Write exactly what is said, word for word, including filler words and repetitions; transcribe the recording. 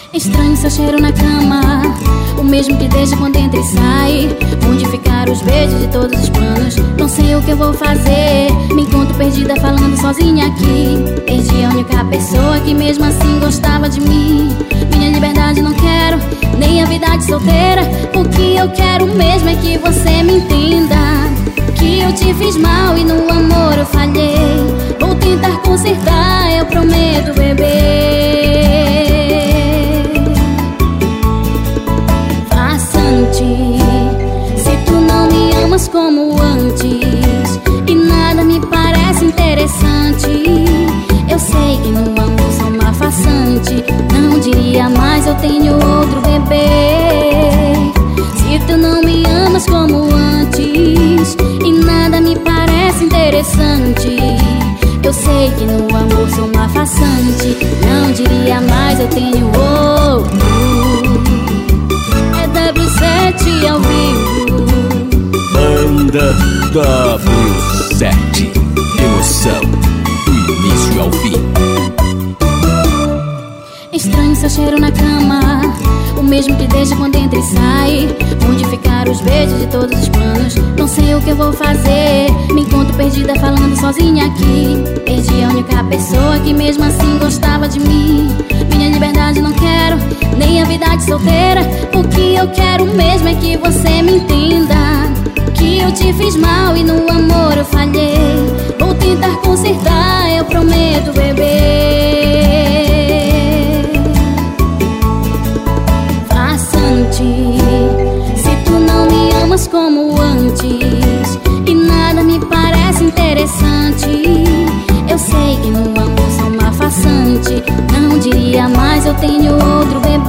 Estranho seu cheiro na cama, o mesmo que desde quando entra e sai. Onde ficaram os beijos de todos os planos? Não sei o que eu vou fazer. Me encontro perdida falando sozinha aqui. Perdi a única pessoa que mesmo assim gostava de mim. Minha liberdade não quero, nem a vida de solteira. O que eu quero mesmo é que você me entenda, que eu te fiz mal e no amor eu falhei. Vou tentar consertar, eu prometo, bebê. Se tu não me amas como antes e nada me parece interessante, eu sei que no amor sou uma farsante. Não diria mais eu tenho outro bebê. Se tu não me amas como antes e nada me parece interessante, eu sei que no amor sou uma farsante. Não diria mais eu tenho outro. W sete ao vivo. Banda W sete. Emoção do início ao fim. Estranho seu cheiro na cama, o mesmo que desde quando entra e sai. Onde ficaram os beijos de todos os planos? Não sei o que eu vou fazer. Me encontro perdida falando sozinha aqui. Perdi a única pessoa que mesmo assim gostava de mim. Minha liberdade não quero, nem a vida de solteira. O que eu quero mesmo é que você me entenda, que eu te fiz mal e no amor eu falhei. Vou tentar consertar, eu prometo, bebê. Se tu não me amas como antes e nada me parece interessante, eu sei que no amor sou uma farsante. Não diria mais eu tenho outro bebê.